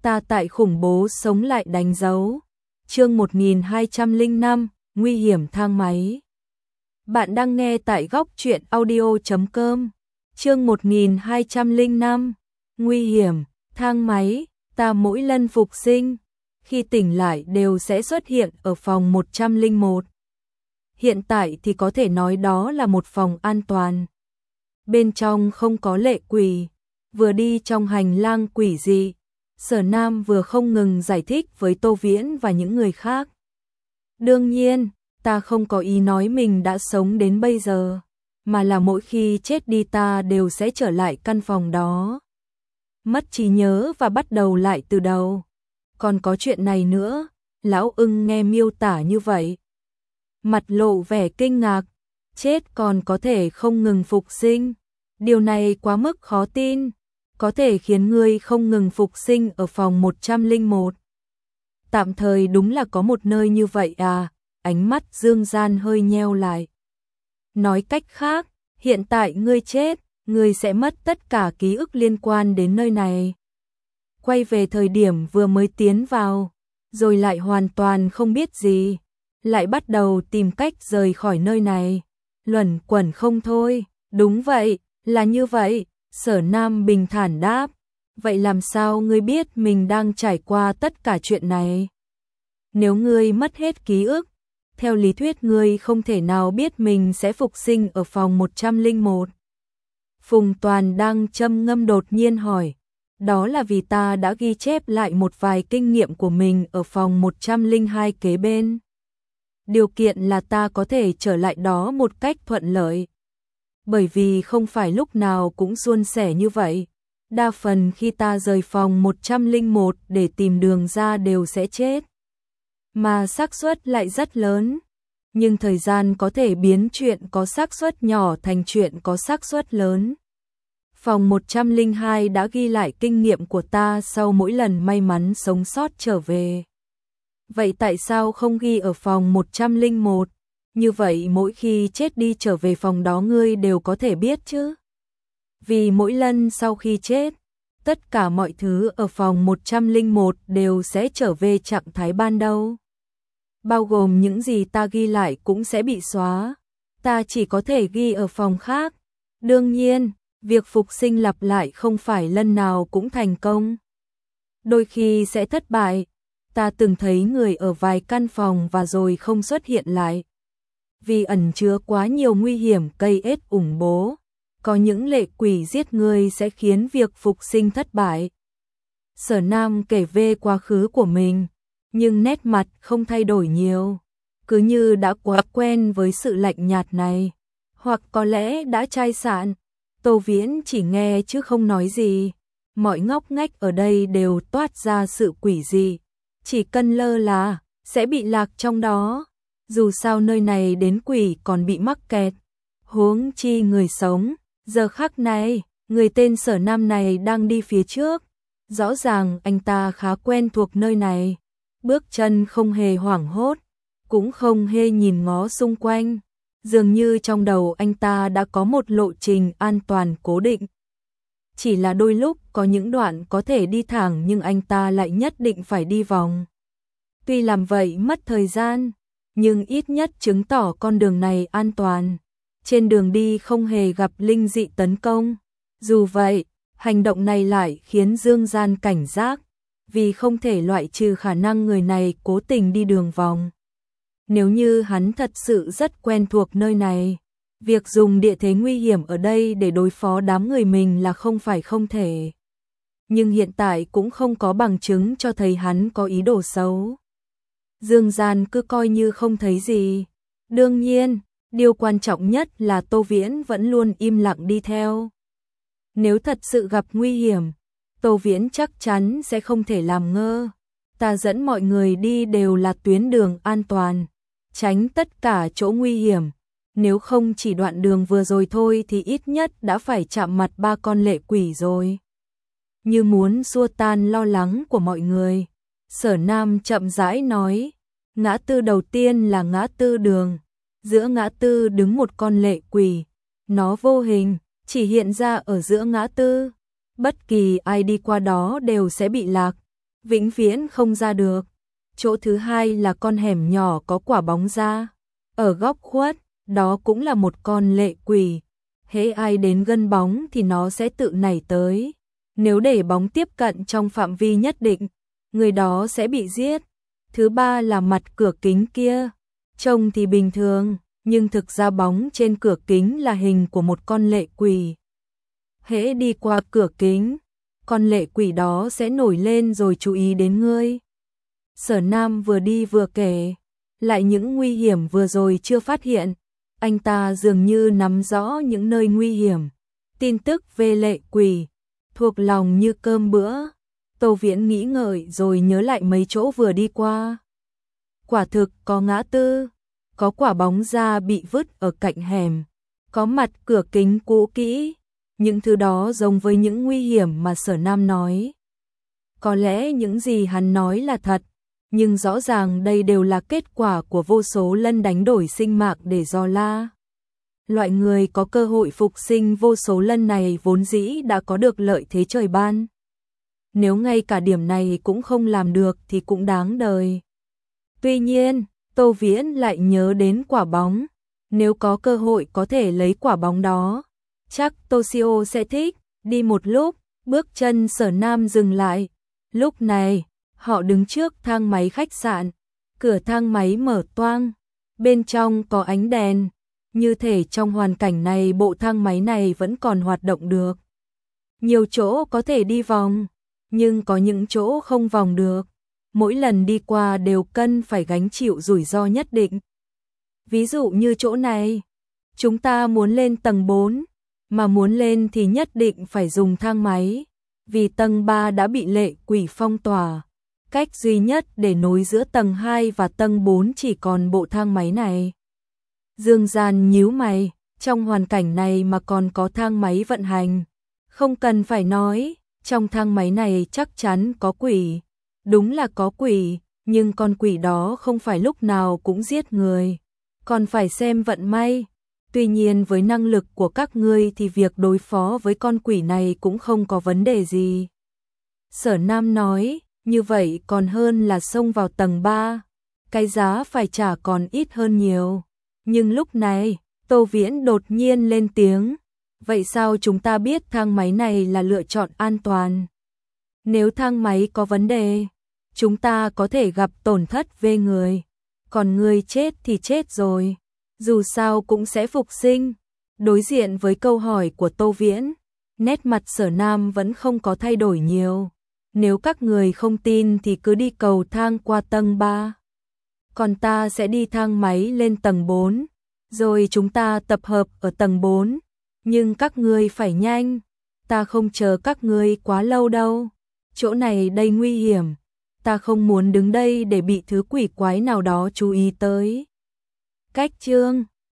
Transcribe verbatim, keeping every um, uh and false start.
ta tại khủng bố sống lại đánh dấu. Chương một nghìn hai trăm lẻ năm, nguy hiểm thang máy. Bạn đang nghe tại góc truyện audio chấm com. Chương một nghìn hai trăm lẻ năm, nguy hiểm thang máy. Ta mỗi lần phục sinh, khi tỉnh lại đều sẽ xuất hiện ở phòng một trăm lẻ một. Hiện tại thì có thể nói đó là một phòng an toàn. Bên trong không có lệ quỷ. Vừa đi trong hành lang quỷ dị, Sở Nam vừa không ngừng giải thích với Tô Viễn và những người khác. Đương nhiên, ta không có ý nói mình đã sống đến bây giờ, mà là mỗi khi chết đi ta đều sẽ trở lại căn phòng đó. Mất trí nhớ và bắt đầu lại từ đầu. Còn có chuyện này nữa, Lão Ưng nghe miêu tả như vậy. Mặt lộ vẻ kinh ngạc, chết còn có thể không ngừng phục sinh. Điều này quá mức khó tin, có thể khiến ngươi không ngừng phục sinh ở phòng một trăm lẻ một. Tạm thời đúng là có một nơi như vậy à, ánh mắt Dương Gian hơi nheo lại. Nói cách khác, hiện tại ngươi chết, ngươi sẽ mất tất cả ký ức liên quan đến nơi này. Quay về thời điểm vừa mới tiến vào, rồi lại hoàn toàn không biết gì, lại bắt đầu tìm cách rời khỏi nơi này. Luẩn quẩn không thôi, đúng vậy, là như vậy. Sở Nam bình thản đáp, vậy làm sao ngươi biết mình đang trải qua tất cả chuyện này? Nếu ngươi mất hết ký ức, theo lý thuyết ngươi không thể nào biết mình sẽ phục sinh ở phòng một trăm lẻ một. Phùng Toàn đang châm ngâm đột nhiên hỏi, đó là vì ta đã ghi chép lại một vài kinh nghiệm của mình ở phòng một trăm lẻ hai kế bên. Điều kiện là ta có thể trở lại đó một cách thuận lợi. Bởi vì không phải lúc nào cũng suôn sẻ như vậy. Đa phần khi ta rời phòng một trăm lẻ một để tìm đường ra đều sẽ chết. Mà xác suất lại rất lớn. Nhưng thời gian có thể biến chuyện có xác suất nhỏ thành chuyện có xác suất lớn. Phòng một trăm lẻ hai đã ghi lại kinh nghiệm của ta sau mỗi lần may mắn sống sót trở về. Vậy tại sao không ghi ở phòng một trăm lẻ một? Như vậy mỗi khi chết đi trở về phòng đó ngươi đều có thể biết chứ. Vì mỗi lần sau khi chết, tất cả mọi thứ ở phòng một trăm lẻ một đều sẽ trở về trạng thái ban đầu. Bao gồm những gì ta ghi lại cũng sẽ bị xóa. Ta chỉ có thể ghi ở phòng khác. Đương nhiên, việc phục sinh lặp lại không phải lần nào cũng thành công. Đôi khi sẽ thất bại. Ta từng thấy người ở vài căn phòng và rồi không xuất hiện lại. Vì ẩn chứa quá nhiều nguy hiểm cây ết ủng bố, có những lệ quỷ giết người sẽ khiến việc phục sinh thất bại. Sở Nam kể về quá khứ của mình, nhưng nét mặt không thay đổi nhiều, cứ như đã quá quen với sự lạnh nhạt này, hoặc có lẽ đã chai sạn. Tô Viễn chỉ nghe chứ không nói gì, mọi ngóc ngách ở đây đều toát ra sự quỷ dị, chỉ cần lơ là, sẽ bị lạc trong đó. Dù sao nơi này đến quỷ còn bị mắc kẹt, huống chi người sống. Giờ khắc này, người tên Sở Nam này đang đi phía trước. Rõ ràng anh ta khá quen thuộc nơi này. Bước chân không hề hoảng hốt, cũng không hề nhìn ngó xung quanh. Dường như trong đầu anh ta đã có một lộ trình an toàn cố định. Chỉ là đôi lúc có những đoạn có thể đi thẳng nhưng anh ta lại nhất định phải đi vòng. Tuy làm vậy mất thời gian, nhưng ít nhất chứng tỏ con đường này an toàn. Trên đường đi không hề gặp linh dị tấn công. Dù vậy, hành động này lại khiến Dương Gian cảnh giác, vì không thể loại trừ khả năng người này cố tình đi đường vòng. Nếu như hắn thật sự rất quen thuộc nơi này, việc dùng địa thế nguy hiểm ở đây để đối phó đám người mình là không phải không thể. Nhưng hiện tại cũng không có bằng chứng cho thấy hắn có ý đồ xấu. Dương Gian cứ coi như không thấy gì. Đương nhiên, điều quan trọng nhất là Tô Viễn vẫn luôn im lặng đi theo. Nếu thật sự gặp nguy hiểm, Tô Viễn chắc chắn sẽ không thể làm ngơ. Ta dẫn mọi người đi đều là tuyến đường an toàn, tránh tất cả chỗ nguy hiểm. Nếu không chỉ đoạn đường vừa rồi thôi thì ít nhất đã phải chạm mặt ba con lệ quỷ rồi. Như muốn xua tan lo lắng của mọi người, Sở Nam chậm rãi nói, ngã tư đầu tiên là ngã tư đường, giữa ngã tư đứng một con lệ quỷ, nó vô hình, chỉ hiện ra ở giữa ngã tư, bất kỳ ai đi qua đó đều sẽ bị lạc. vĩnh viễn không ra được. Chỗ thứ hai là con hẻm nhỏ có quả bóng ra. Ở góc khuất, đó cũng là một con lệ quỷ. Hễ ai đến gần bóng thì nó sẽ tự nảy tới. Nếu để bóng tiếp cận trong phạm vi nhất định, người đó sẽ bị giết. Thứ ba là mặt cửa kính kia. Trông thì bình thường, nhưng thực ra bóng trên cửa kính là hình của một con lệ quỷ. Hễ đi qua cửa kính, con lệ quỷ đó sẽ nổi lên rồi chú ý đến ngươi. Sở Nam vừa đi vừa kể, lại những nguy hiểm vừa rồi chưa phát hiện. Anh ta dường như nắm rõ những nơi nguy hiểm. Tin tức về lệ quỷ, thuộc lòng như cơm bữa. Tô Viễn nghĩ ngợi rồi nhớ lại mấy chỗ vừa đi qua. Quả thực có ngã tư, có quả bóng ra bị vứt ở cạnh hẻm, có mặt cửa kính cũ kỹ. Những thứ đó giống với những nguy hiểm mà Sở Nam nói. Có lẽ những gì hắn nói là thật, nhưng rõ ràng đây đều là kết quả của vô số lần đánh đổi sinh mạng để do la. Loại người có cơ hội phục sinh vô số lần này vốn dĩ đã có được lợi thế trời ban. Nếu ngay cả điểm này cũng không làm được thì cũng đáng đời. Tuy nhiên, Tô Viễn lại nhớ đến quả bóng. Nếu có cơ hội có thể lấy quả bóng đó, chắc Toshio sẽ thích. Đi một lúc, bước chân Sở Nam dừng lại. Lúc này, họ đứng trước thang máy khách sạn. Cửa thang máy mở toang, bên trong có ánh đèn. Như thể trong hoàn cảnh này bộ thang máy này vẫn còn hoạt động được. Nhiều chỗ có thể đi vòng, nhưng có những chỗ không vòng được. Mỗi lần đi qua đều cần phải gánh chịu rủi ro nhất định. Ví dụ như chỗ này, chúng ta muốn lên tầng bốn, mà muốn lên thì nhất định phải dùng thang máy, vì tầng ba đã bị lệ quỷ phong tỏa. Cách duy nhất để nối giữa tầng hai và tầng bốn chỉ còn bộ thang máy này. Dương Gian nhíu mày, trong hoàn cảnh này mà còn có thang máy vận hành. Không cần phải nói, trong thang máy này chắc chắn có quỷ. Đúng là có quỷ, nhưng con quỷ đó không phải lúc nào cũng giết người. Còn phải xem vận may. Tuy nhiên với năng lực của các ngươi thì việc đối phó với con quỷ này cũng không có vấn đề gì. Sở Nam nói, như vậy còn hơn là xông vào tầng ba. Cái giá phải trả còn ít hơn nhiều. Nhưng lúc này, Tô Viễn đột nhiên lên tiếng. Vậy sao chúng ta biết thang máy này là lựa chọn an toàn? Nếu thang máy có vấn đề, chúng ta có thể gặp tổn thất về người. Còn người chết thì chết rồi, dù sao cũng sẽ phục sinh. Đối diện với câu hỏi của Tô Viễn, nét mặt Sở Nam vẫn không có thay đổi nhiều. Nếu các người không tin thì cứ đi cầu thang qua tầng ba. Còn ta sẽ đi thang máy lên tầng bốn, rồi chúng ta tập hợp ở tầng bốn. Nhưng các ngươi phải nhanh, ta không chờ các ngươi quá lâu đâu. Chỗ này đầy nguy hiểm, ta không muốn đứng đây để bị thứ quỷ quái nào đó chú ý tới. Cách chương